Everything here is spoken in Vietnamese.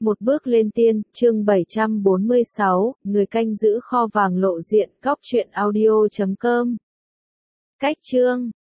Một bước lên tiên, chương 746, người canh giữ kho vàng lộ diện, góc truyện audio.com. Cách chương